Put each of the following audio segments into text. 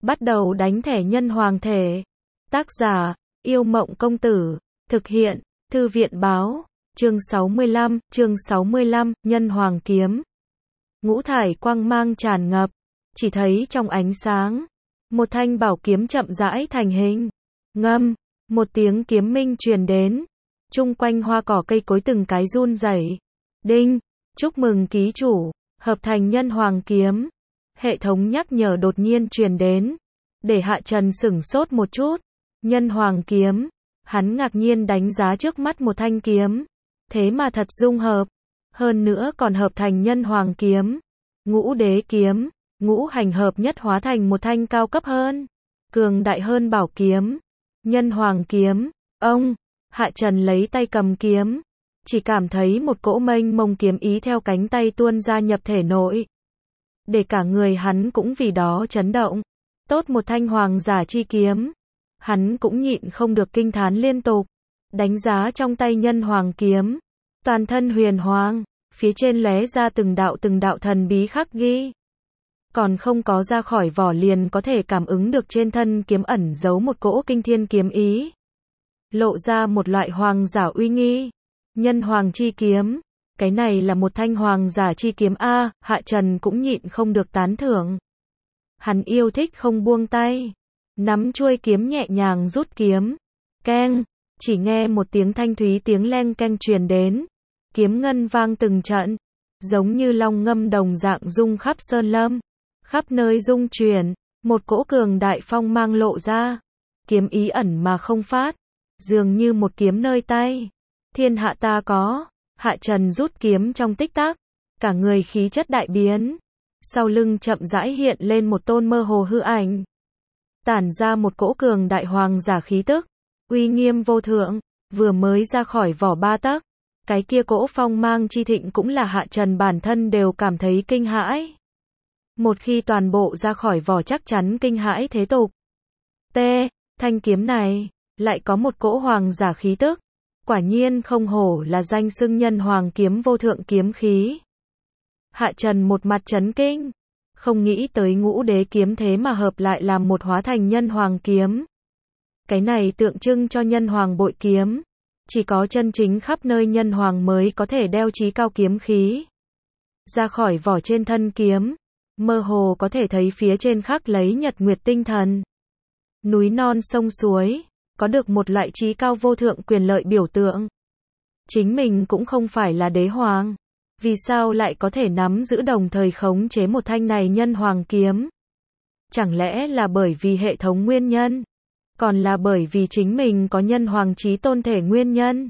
bắt đầu đánh thẻ nhân hoàng thể. Tác giả, Yêu Mộng Công Tử. Thực hiện, Thư viện Báo. Chương 65, Nhân Hoàng Kiếm. Ngũ thải quang mang tràn ngập, chỉ thấy trong ánh sáng, một thanh bảo kiếm chậm rãi thành hình. Ngâm, một tiếng kiếm minh truyền đến, chung quanh hoa cỏ cây cối từng cái run rẩy. Đinh, chúc mừng ký chủ, hợp thành nhân hoàng kiếm. Hệ thống nhắc nhở đột nhiên truyền đến, để Hạ Trần sửng sốt một chút. Nhân hoàng kiếm, hắn ngạc nhiên đánh giá trước mắt một thanh kiếm, thế mà thật dung hợp, hơn nữa còn hợp thành nhân hoàng kiếm. Ngũ đế kiếm, ngũ hành hợp nhất hóa thành một thanh cao cấp hơn, cường đại hơn bảo kiếm. Nhân hoàng kiếm, ông, Hạ Trần lấy tay cầm kiếm, chỉ cảm thấy một cỗ mênh mông kiếm ý theo cánh tay tuôn ra nhập thể nội, để cả người hắn cũng vì đó chấn động. Tốt một thanh hoàng giả chi kiếm, hắn cũng nhịn không được kinh thán liên tục, đánh giá trong tay nhân hoàng kiếm, toàn thân huyền hoàng, phía trên lóe ra từng đạo thần bí khắc ghi. Còn không có ra khỏi vỏ liền có thể cảm ứng được trên thân kiếm ẩn giấu một cỗ kinh thiên kiếm ý, lộ ra một loại hoàng giả uy nghi. Nhân hoàng chi kiếm, cái này là một thanh hoàng giả chi kiếm a, Hạ Trần cũng nhịn không được tán thưởng. Hắn yêu thích không buông tay, nắm chuôi kiếm nhẹ nhàng rút kiếm. Keng, chỉ nghe một tiếng thanh thúy tiếng leng keng truyền đến, kiếm ngân vang từng trận, giống như long ngâm đồng dạng rung khắp sơn lâm, khắp nơi rung chuyển, một cỗ cường đại phong mang lộ ra, kiếm ý ẩn mà không phát, dường như một kiếm nơi tay. Thiên hạ ta có. Hạ Trần rút kiếm trong tích tắc, cả người khí chất đại biến, sau lưng chậm rãi hiện lên một tôn mơ hồ hư ảnh, tản ra một cỗ cường đại hoàng giả khí tức, uy nghiêm vô thượng. Vừa mới ra khỏi vỏ 3 tấc, cái kia cỗ phong mang chi thịnh cũng là Hạ Trần bản thân đều cảm thấy kinh hãi. Một khi toàn bộ ra khỏi vỏ chắc chắn kinh hãi thế tục. Thanh kiếm này lại có một cỗ hoàng giả khí tức, quả nhiên không hổ là danh xưng nhân hoàng kiếm vô thượng kiếm khí. Hạ Trần một mặt chấn kinh, không nghĩ tới ngũ đế kiếm thế mà hợp lại làm một hóa thành nhân hoàng kiếm. Cái này tượng trưng cho nhân hoàng bội kiếm, chỉ có chân chính khắp nơi nhân hoàng mới có thể đeo chí cao kiếm khí. Ra khỏi vỏ trên thân kiếm, mơ hồ có thể thấy phía trên khắc lấy nhật nguyệt tinh thần, núi non sông suối, có được một loại chí cao vô thượng quyền lợi biểu tượng. Chính mình cũng không phải là đế hoàng, vì sao lại có thể nắm giữ đồng thời khống chế một thanh này nhân hoàng kiếm? Chẳng lẽ là bởi vì hệ thống nguyên nhân? Còn là bởi vì chính mình có nhân hoàng chí tôn thể nguyên nhân?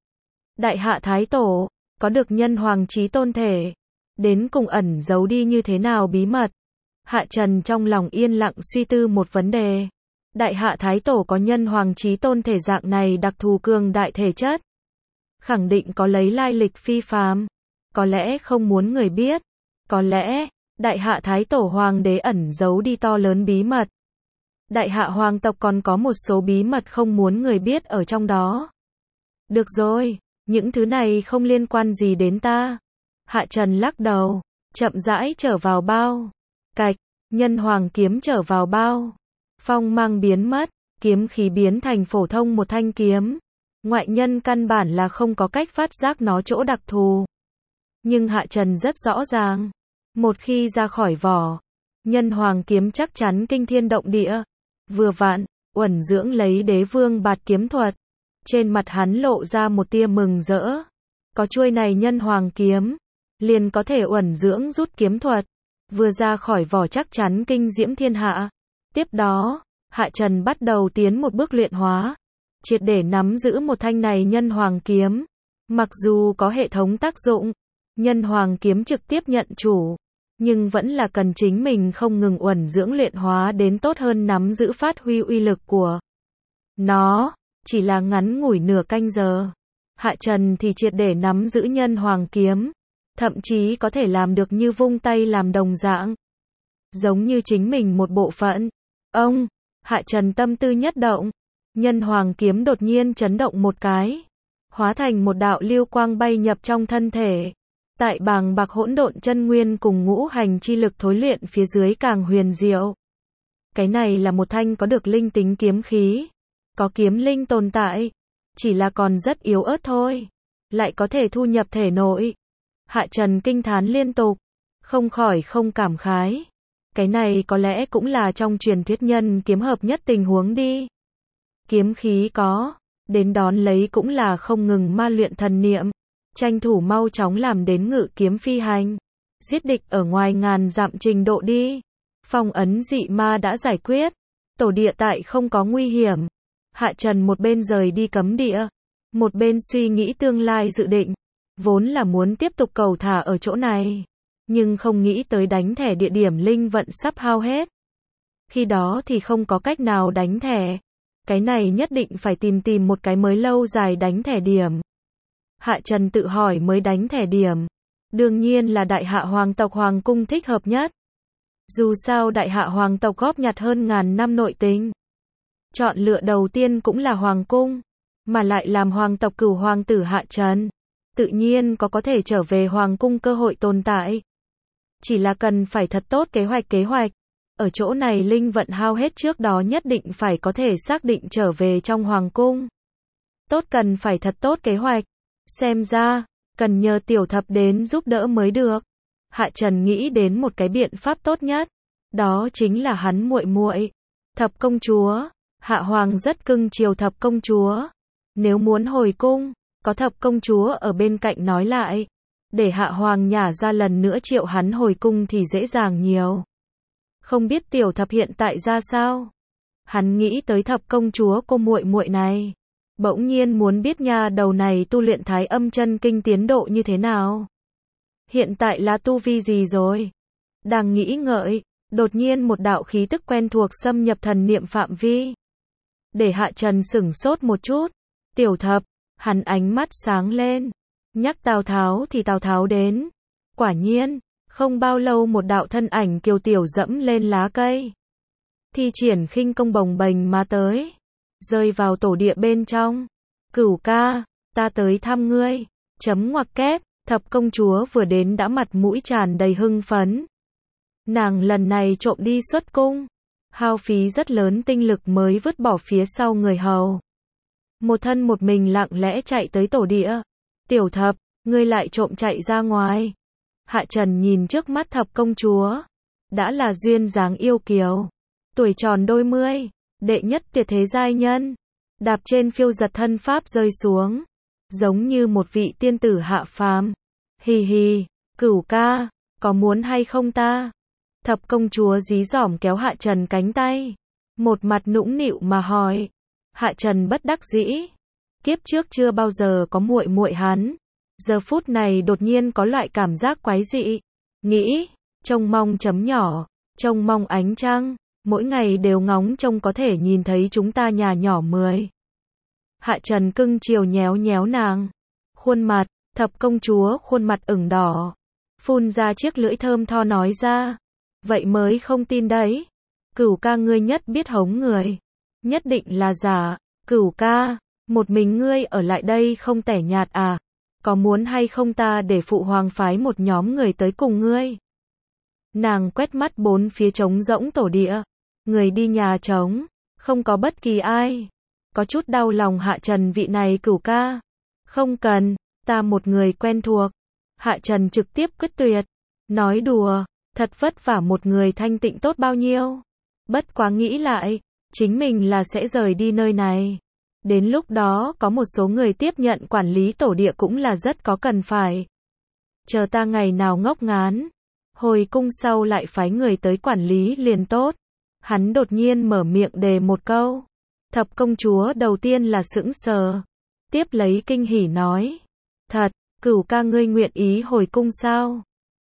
Đại Hạ Thái Tổ, có được nhân hoàng chí tôn thể, đến cùng ẩn giấu đi như thế nào bí mật? Hạ Trần trong lòng yên lặng suy tư một vấn đề. Đại Hạ Thái Tổ có nhân hoàng chí tôn thể dạng này đặc thù cường đại thể chất, khẳng định có lấy lai lịch phi phàm, có lẽ không muốn người biết, có lẽ Đại Hạ Thái Tổ hoàng đế ẩn giấu đi to lớn bí mật. Đại Hạ hoàng tộc còn có một số bí mật không muốn người biết ở trong đó. Được rồi, những thứ này không liên quan gì đến ta. Hạ Trần lắc đầu, chậm rãi trở vào bao. Cạch, nhân hoàng kiếm trở vào bao. Phong mang biến mất, kiếm khí biến thành phổ thông một thanh kiếm. Ngoại nhân căn bản là không có cách phát giác nó chỗ đặc thù. Nhưng Hạ Trần rất rõ ràng, một khi ra khỏi vỏ, nhân hoàng kiếm chắc chắn kinh thiên động địa. Vừa vặn, uẩn dưỡng lấy đế vương bạt kiếm thuật. Trên mặt hắn lộ ra một tia mừng rỡ. Có chuôi này nhân hoàng kiếm, liền có thể uẩn dưỡng rút kiếm thuật. Vừa ra khỏi vỏ chắc chắn kinh diễm thiên hạ. Tiếp đó, Hạ Trần bắt đầu tiến một bước luyện hóa, triệt để nắm giữ một thanh này nhân hoàng kiếm. Mặc dù có hệ thống tác dụng, nhân hoàng kiếm trực tiếp nhận chủ, nhưng vẫn là cần chính mình không ngừng uẩn dưỡng luyện hóa đến tốt hơn nắm giữ phát huy uy lực của nó. Chỉ là ngắn ngủi nửa canh giờ, Hạ Trần thì triệt để nắm giữ nhân hoàng kiếm, thậm chí có thể làm được như vung tay làm đồng dạng, giống như chính mình một bộ phận. Ông, Hạ Trần tâm tư nhất động, nhân hoàng kiếm đột nhiên chấn động một cái, hóa thành một đạo lưu quang bay nhập trong thân thể. Tại bàng bạc hỗn độn chân nguyên cùng ngũ hành chi lực thối luyện phía dưới càng huyền diệu. Cái này là một thanh có được linh tính kiếm khí. Có kiếm linh tồn tại. Chỉ là còn rất yếu ớt thôi. Lại có thể thu nhập thể nội. Hạ Trần kinh thán liên tục. Không khỏi không cảm khái. Cái này có lẽ cũng là trong truyền thuyết nhân kiếm hợp nhất tình huống đi. Kiếm khí có. Đến đón lấy cũng là không ngừng ma luyện thần niệm. Tranh thủ mau chóng làm đến ngự kiếm phi hành. Giết địch ở ngoài ngàn dặm trình độ đi. Phong ấn dị ma đã giải quyết. Tổ địa tại không có nguy hiểm. Hạ Trần một bên rời đi cấm địa. Một bên suy nghĩ tương lai dự định. Vốn là muốn tiếp tục cầu thả ở chỗ này. Nhưng không nghĩ tới đánh thẻ địa điểm linh vận sắp hao hết. Khi đó thì không có cách nào đánh thẻ. Cái này nhất định phải tìm một cái mới lâu dài đánh thẻ điểm. Hạ Trần tự hỏi mới đánh thẻ điểm. Đương nhiên là đại hạ hoàng tộc hoàng cung thích hợp nhất. Dù sao đại hạ hoàng tộc góp nhặt hơn ngàn năm nội tình. Chọn lựa đầu tiên cũng là hoàng cung. Mà lại làm hoàng tộc cửu hoàng tử Hạ Trần. Tự nhiên có thể trở về hoàng cung cơ hội tồn tại. Chỉ là cần phải thật tốt kế hoạch. Ở chỗ này linh vận hao hết trước đó nhất định phải có thể xác định trở về trong hoàng cung. Tốt cần phải thật tốt kế hoạch. Xem ra, cần nhờ tiểu thập đến giúp đỡ mới được. Hạ Trần nghĩ đến một cái biện pháp tốt nhất. Đó chính là hắn muội muội, Thập công chúa. Hạ Hoàng rất cưng chiều Thập công chúa. Nếu muốn hồi cung, có Thập công chúa ở bên cạnh nói lại. Để Hạ Hoàng nhả ra lần nữa triệu hắn hồi cung thì dễ dàng nhiều. Không biết tiểu thập hiện tại ra sao? Hắn nghĩ tới Thập công chúa cô muội muội này. Bỗng nhiên muốn biết nha đầu này tu luyện Thái Âm chân kinh tiến độ như thế nào. Hiện tại là tu vi gì rồi? Đang nghĩ ngợi, đột nhiên một đạo khí tức quen thuộc xâm nhập thần niệm phạm vi. Để Hạ Trần sửng sốt một chút. Tiểu thập, hắn ánh mắt sáng lên. Nhắc Tào Tháo thì Tào Tháo đến. Quả nhiên, không bao lâu một đạo thân ảnh kiều tiểu dẫm lên lá cây. Thi triển khinh công bồng bềnh mà tới. Rơi vào tổ địa bên trong. Cửu ca, ta tới thăm ngươi. Chấm ngoặc kép, Thập công chúa vừa đến đã mặt mũi tràn đầy hưng phấn. Nàng lần này trộm đi xuất cung. Hao phí rất lớn tinh lực mới vứt bỏ phía sau người hầu. Một thân một mình lặng lẽ chạy tới tổ địa. Tiểu thập, ngươi lại trộm chạy ra ngoài. Hạ Trần nhìn trước mắt Thập công chúa. Đã là duyên dáng yêu kiều. Tuổi tròn đôi mươi. Đệ nhất tuyệt thế giai nhân. Đạp trên phiêu giật thân pháp rơi xuống. Giống như một vị tiên tử hạ phàm. Hì hì, cửu ca, có muốn hay không ta? Thập công chúa dí dỏm kéo Hạ Trần cánh tay. Một mặt nũng nịu mà hỏi. Hạ Trần bất đắc dĩ. Kiếp trước chưa bao giờ có muội muội hắn. Giờ phút này đột nhiên có loại cảm giác quái dị. Nghĩ, trông mong chấm nhỏ, trông mong ánh trăng. Mỗi ngày đều ngóng trông có thể nhìn thấy chúng ta nhà nhỏ 10. Hạ Trần cưng chiều nhéo nhéo nàng. Khuôn mặt, Thập công chúa khuôn mặt ửng đỏ. Phun ra chiếc lưỡi thơm tho nói ra. Vậy mới không tin đấy. Cửu ca ngươi nhất biết hống người. Nhất định là giả. Cửu ca, một mình ngươi ở lại đây không tẻ nhạt à? Có muốn hay không ta để phụ hoàng phái một nhóm người tới cùng ngươi? Nàng quét mắt bốn phía trống rỗng tổ địa. Người đi nhà trống. Không có bất kỳ ai. Có chút đau lòng Hạ Trần vị này cửu ca. Không cần, ta một người quen thuộc. Hạ Trần trực tiếp quyết tuyệt. Nói đùa, thật vất vả một người thanh tịnh tốt bao nhiêu. Bất quá nghĩ lại, chính mình là sẽ rời đi nơi này. Đến lúc đó có một số người tiếp nhận quản lý tổ địa cũng là rất có cần phải. Chờ ta ngày nào ngốc ngán. Hồi cung sau lại phái người tới quản lý liền tốt. Hắn đột nhiên mở miệng đề một câu. Thập công chúa đầu tiên là sững sờ. Tiếp lấy kinh hỉ nói. Thật, cửu ca ngươi nguyện ý hồi cung sao?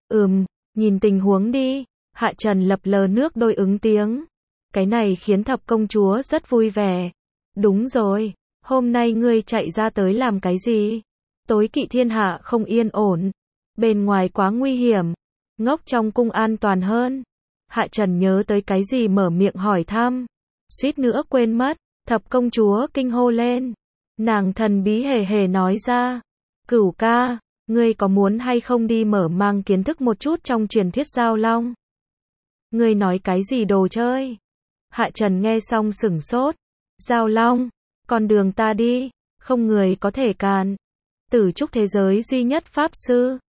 Nhìn tình huống đi. Hạ Trần lập lờ nước đôi ứng tiếng. Cái này khiến thập công chúa rất vui vẻ. Đúng rồi, hôm nay ngươi chạy ra tới làm cái gì? Tối kỵ thiên hạ không yên ổn. Bên ngoài quá nguy hiểm. Ngốc trong cung an toàn hơn. Hạ Trần nhớ tới cái gì mở miệng hỏi thăm. Suýt nữa quên mất. Thập công chúa kinh hô lên. Nàng thần bí hề hề nói ra. Cửu ca, ngươi có muốn hay không đi mở mang kiến thức một chút trong truyền thuyết Giao Long? Ngươi nói cái gì đồ chơi? Hạ Trần nghe xong sửng sốt. Giao Long, con đường ta đi, không người có thể cản. Tử trúc thế giới duy nhất pháp sư,